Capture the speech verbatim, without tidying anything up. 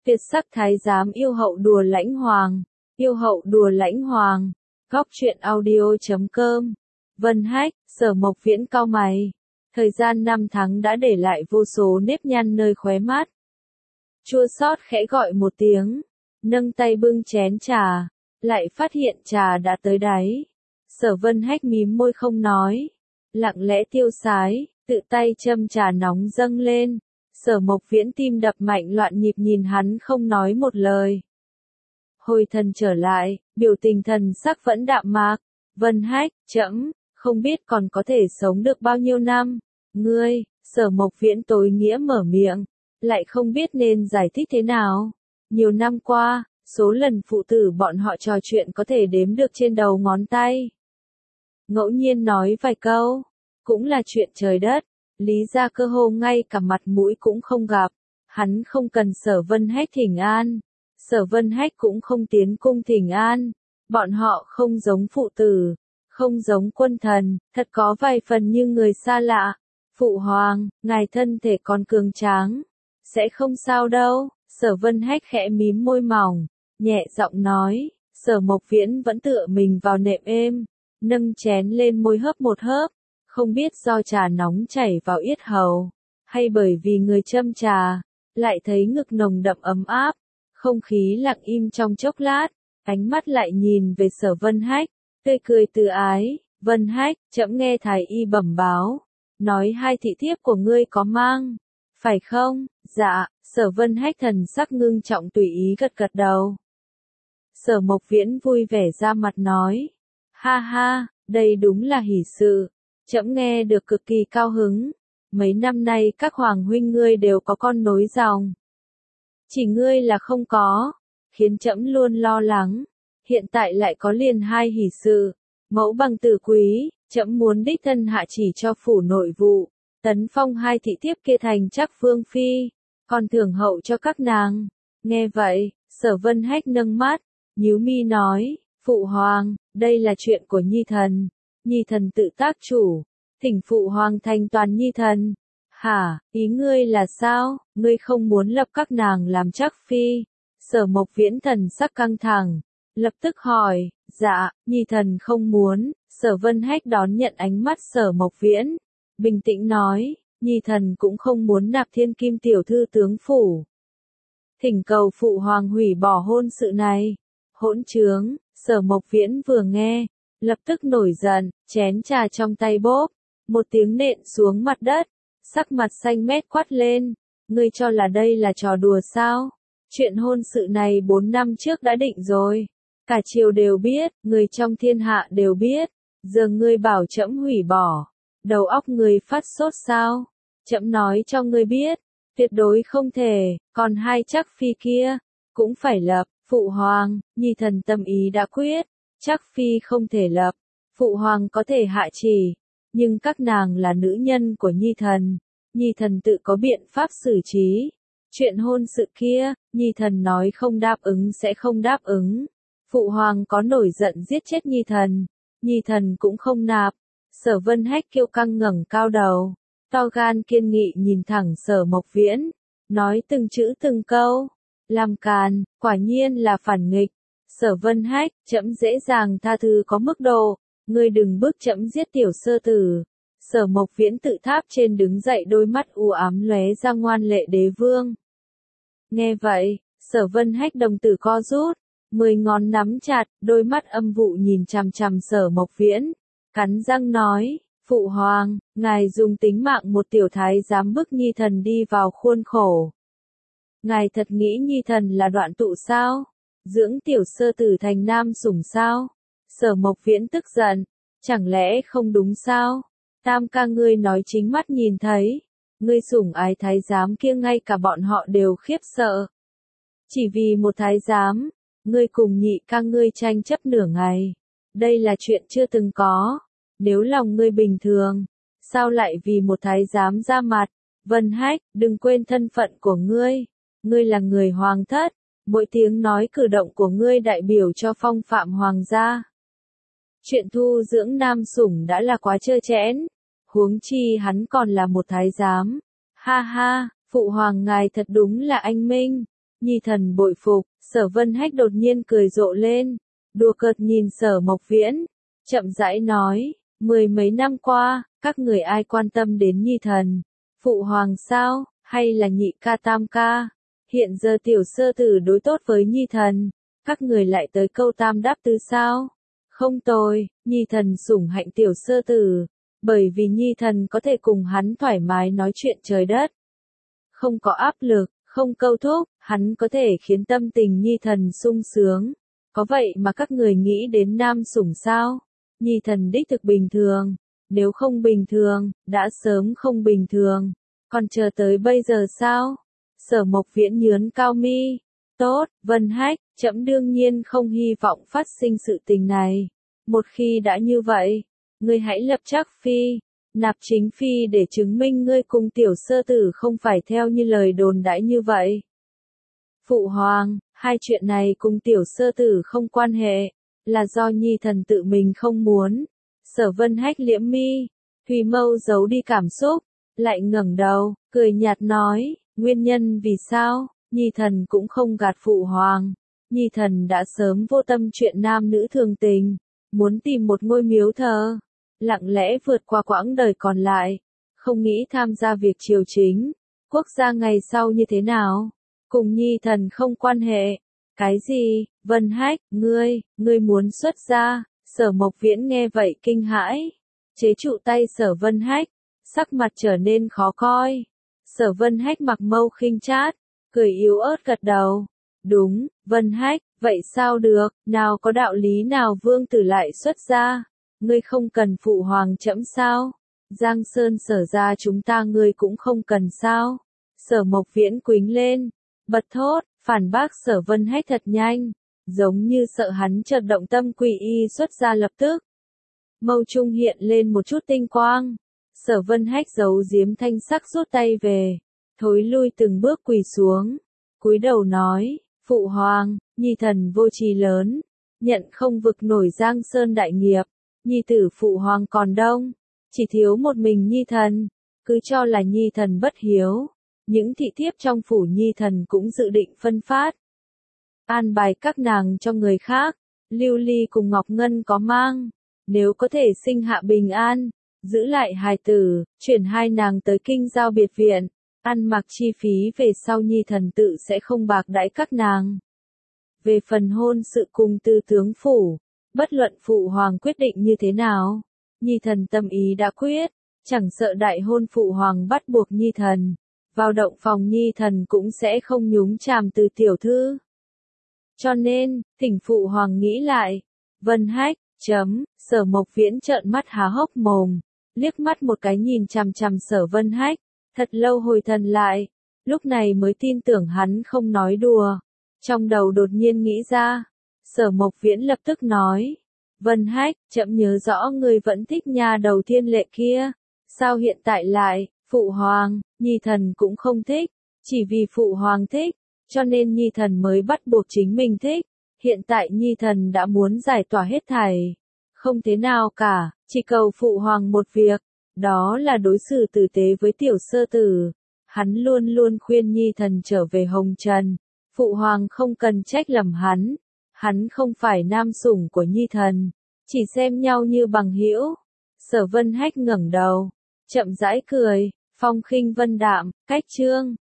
Tuyệt sắc thái giám yêu hậu đùa lãnh hoàng, yêu hậu đùa lãnh hoàng, góc truyện audio.com. Vân Hách, Sở Mộc Viễn cau mày. Thời gian năm tháng đã để lại vô số nếp nhăn nơi khóe mắt. Chua xót khẽ gọi một tiếng, nâng tay bưng chén trà, lại phát hiện trà đã tới đáy. Sở Vân Hách mím môi không nói, lặng lẽ tiêu sái, tự tay châm trà nóng dâng lên. Sở Mộc Viễn tim đập mạnh loạn nhịp nhìn hắn không nói một lời. Hồi thần trở lại, biểu tình thần sắc vẫn đạm mạc. Vân Hách, trẫm không biết còn có thể sống được bao nhiêu năm. Ngươi, Sở Mộc Viễn tối nghĩa mở miệng, lại không biết nên giải thích thế nào. Nhiều năm qua, số lần phụ tử bọn họ trò chuyện có thể đếm được trên đầu ngón tay. Ngẫu nhiên nói vài câu, cũng là chuyện trời đất. Lý ra cơ hồ ngay cả mặt mũi cũng không gặp. Hắn không cần Sở Vân Hách thỉnh an. Sở Vân Hách cũng không tiến cung thỉnh an. Bọn họ không giống phụ tử, không giống quân thần, thật có vài phần như người xa lạ. Phụ hoàng, ngài thân thể còn cường tráng, sẽ không sao đâu. Sở Vân Hách khẽ mím môi mỏng, nhẹ giọng nói. Sở Mộc Viễn vẫn tựa mình vào nệm êm, nâng chén lên môi hớp một hớp. Không biết do trà nóng chảy vào yết hầu, hay bởi vì người châm trà, lại thấy ngực nồng đậm ấm áp. Không khí lặng im trong chốc lát, ánh mắt lại nhìn về Sở Vân Hách, tươi cười từ ái. Vân Hách, trẫm nghe thái y bẩm báo, nói hai thị thiếp của ngươi có mang, phải không? Dạ. Sở Vân Hách thần sắc ngưng trọng tùy ý gật gật đầu. Sở Mộc Viễn vui vẻ ra mặt nói, ha ha, đây đúng là hỷ sự. Trẫm nghe được cực kỳ cao hứng, mấy năm nay các hoàng huynh ngươi đều có con nối dòng. Chỉ ngươi là không có, khiến trẫm luôn lo lắng, hiện tại lại có liền hai hỷ sự, mẫu bằng tử quý, trẫm muốn đích thân hạ chỉ cho phủ nội vụ, tấn phong hai thị thiếp kia thành chắc vương phi, còn thưởng hậu cho các nàng. Nghe vậy, Sở Vân Hách nâng mắt, nhíu mi nói, phụ hoàng, đây là chuyện của nhi thần. Nhi thần tự tác chủ, thỉnh phụ hoàng thành toàn nhi thần. Hả, ý ngươi là sao, ngươi không muốn lập các nàng làm chắc phi? Sở Mộc Viễn thần sắc căng thẳng, lập tức hỏi, dạ, nhi thần không muốn. Sở Vân Hách đón nhận ánh mắt Sở Mộc Viễn, bình tĩnh nói, nhi thần cũng không muốn nạp thiên kim tiểu thư tướng phủ. Thỉnh cầu phụ hoàng hủy bỏ hôn sự này. Hỗn trướng. Sở Mộc Viễn vừa nghe, lập tức nổi giận, chén trà trong tay bốp, một tiếng nện xuống mặt đất, sắc mặt xanh mét quát lên, ngươi cho là đây là trò đùa sao? Chuyện hôn sự này bốn năm trước đã định rồi, cả triều đều biết, người trong thiên hạ đều biết, giờ ngươi bảo trẫm hủy bỏ, đầu óc ngươi phát sốt sao? Trẫm nói cho ngươi biết, tuyệt đối không thể, còn hai chắc phi kia, cũng phải lập. Phụ hoàng, nhi thần tâm ý đã quyết, chắc phi không thể lập, phụ hoàng có thể hạ chỉ, nhưng các nàng là nữ nhân của nhi thần, nhi thần tự có biện pháp xử trí. Chuyện hôn sự kia, nhi thần nói không đáp ứng sẽ không đáp ứng. Phụ hoàng có nổi giận giết chết nhi thần, nhi thần cũng không nạp. Sở Vân Hách kiêu căng ngẩng cao đầu, to gan kiên nghị nhìn thẳng Sở Mộc Viễn, nói từng chữ từng câu. Làm càn, quả nhiên là phản nghịch. Sở Vân Hách, trẫm dễ dàng tha thứ có mức độ, ngươi đừng bức trẫm giết tiểu sơ tử. Sở Mộc Viễn tự tháp trên đứng dậy, đôi mắt u ám lóe ra ngoan lệ đế vương. Nghe vậy, Sở Vân Hách đồng tử co rút, mười ngón nắm chặt, đôi mắt âm vụ nhìn chằm chằm Sở Mộc Viễn, cắn răng nói, phụ hoàng, ngài dùng tính mạng một tiểu thái giám bức nhi thần đi vào khuôn khổ. Ngài thật nghĩ nhi thần là đoạn tụ sao? Dưỡng tiểu sơ tử thành nam sủng sao? Sở Mộc Viễn tức giận, chẳng lẽ không đúng sao? Tam ca ngươi nói chính mắt nhìn thấy, ngươi sủng ái thái giám kia ngay cả bọn họ đều khiếp sợ. Chỉ vì một thái giám, ngươi cùng nhị ca ngươi tranh chấp nửa ngày. Đây là chuyện chưa từng có. Nếu lòng ngươi bình thường, sao lại vì một thái giám ra mặt? Vân Hách, đừng quên thân phận của ngươi. Ngươi là người hoàng thất, mỗi tiếng nói cử động của ngươi đại biểu cho phong phạm hoàng gia. Chuyện thu dưỡng nam sủng đã là quá trơ trẽn, huống chi hắn còn là một thái giám. Ha ha, phụ hoàng ngài thật đúng là anh minh. Nhi thần bội phục, Sở Vân Hách đột nhiên cười rộ lên, đùa cợt nhìn Sở Mộc Viễn, chậm rãi nói, mười mấy năm qua, các người ai quan tâm đến Nhi thần, phụ hoàng sao, hay là nhị ca tam ca, hiện giờ tiểu sơ tử đối tốt với Nhi thần, các người lại tới câu tam đáp tứ sao, không tồi, Nhi thần sủng hạnh tiểu sơ tử, bởi vì Nhi thần có thể cùng hắn thoải mái nói chuyện trời đất, không có áp lực, không câu thúc, hắn có thể khiến tâm tình Nhi thần sung sướng. Có vậy mà các người nghĩ đến nam sủng sao? Nhi thần đích thực bình thường, nếu không bình thường, đã sớm không bình thường, còn chờ tới bây giờ sao? Sở Mộc Viễn nhướn cao mi, tốt, Vân Hách, trẫm đương nhiên không hy vọng phát sinh sự tình này. Một khi đã như vậy, ngươi hãy lập Trác Phi, nạp Chính Phi để chứng minh ngươi cùng tiểu sơ tử không phải theo như lời đồn đãi như vậy. Phụ hoàng, hai chuyện này cùng tiểu sơ tử không quan hệ, là do Nhi thần tự mình không muốn. Sở Vân Hách liễm mi, Thùy Mâu giấu đi cảm xúc, lại ngẩng đầu, cười nhạt nói, nguyên nhân vì sao, Nhi thần cũng không gạt phụ hoàng. Nhi thần đã sớm vô tâm chuyện nam nữ thường tình, muốn tìm một ngôi miếu thờ, lặng lẽ vượt qua quãng đời còn lại, không nghĩ tham gia việc triều chính, quốc gia ngày sau như thế nào, cùng Nhi thần không quan hệ. Cái gì, Vân Hách, ngươi, ngươi muốn xuất gia, Sở Mộc Viễn nghe vậy kinh hãi, chế trụ tay Sở Vân Hách, sắc mặt trở nên khó coi. Sở Vân Hách mặc mâu khinh chát, cười yếu ớt gật đầu, đúng, Vân Hách, vậy sao được, nào có đạo lý nào vương tử lại xuất gia, ngươi không cần phụ hoàng trẫm sao, Giang Sơn Sở gia chúng ta ngươi cũng không cần sao. Sở Mộc Viễn quính lên, bật thốt, phản bác Sở Vân Hách thật nhanh, giống như sợ hắn chợt động tâm quy y xuất gia lập tức. Mâu trung hiện lên một chút tinh quang, Sở Vân Hách giấu giếm thanh sắc rút tay về, thối lui từng bước quỳ xuống, cúi đầu nói, phụ hoàng, Nhi thần vô tri lớn, nhận không vực nổi Giang Sơn đại nghiệp, nhi tử phụ hoàng còn đông, chỉ thiếu một mình Nhi thần, cứ cho là Nhi thần bất hiếu. Những thị thiếp trong phủ Nhi thần cũng dự định phân phát, an bài các nàng cho người khác. Lưu Ly cùng Ngọc Ngân có mang, nếu có thể sinh hạ bình an, giữ lại hài tử, chuyển hai nàng tới kinh giao biệt viện, ăn mặc chi phí về sau Nhi thần tự sẽ không bạc đãi các nàng. Về phần hôn sự cùng tư tướng phủ, bất luận phụ hoàng quyết định như thế nào, Nhi thần tâm ý đã quyết, chẳng sợ đại hôn phụ hoàng bắt buộc Nhi thần. Vào động phòng Nhi thần cũng sẽ không nhúng chàm từ tiểu thư. Cho nên, thỉnh phụ hoàng nghĩ lại. Vân Hách, chấm, Sở Mộc Viễn trợn mắt há hốc mồm, liếc mắt một cái nhìn chằm chằm Sở Vân Hách, thật lâu hồi thần lại, lúc này mới tin tưởng hắn không nói đùa. Trong đầu đột nhiên nghĩ ra, Sở Mộc Viễn lập tức nói, Vân Hách, chậm nhớ rõ người vẫn thích nha đầu Thiên Lệ kia, sao hiện tại lại, phụ hoàng, Nhi thần cũng không thích, chỉ vì phụ hoàng thích, cho nên Nhi thần mới bắt buộc chính mình thích, hiện tại Nhi thần đã muốn giải tỏa hết thảy, không thế nào cả, chỉ cầu phụ hoàng một việc, đó là đối xử tử tế với tiểu sơ tử. Hắn luôn luôn khuyên Nhi thần trở về Hồng Trần, phụ hoàng không cần trách lầm hắn, hắn không phải nam sủng của Nhi thần, chỉ xem nhau như bằng hữu. Sở Vân Hách ngẩng đầu, chậm rãi cười, phong khinh vân đạm, cách chương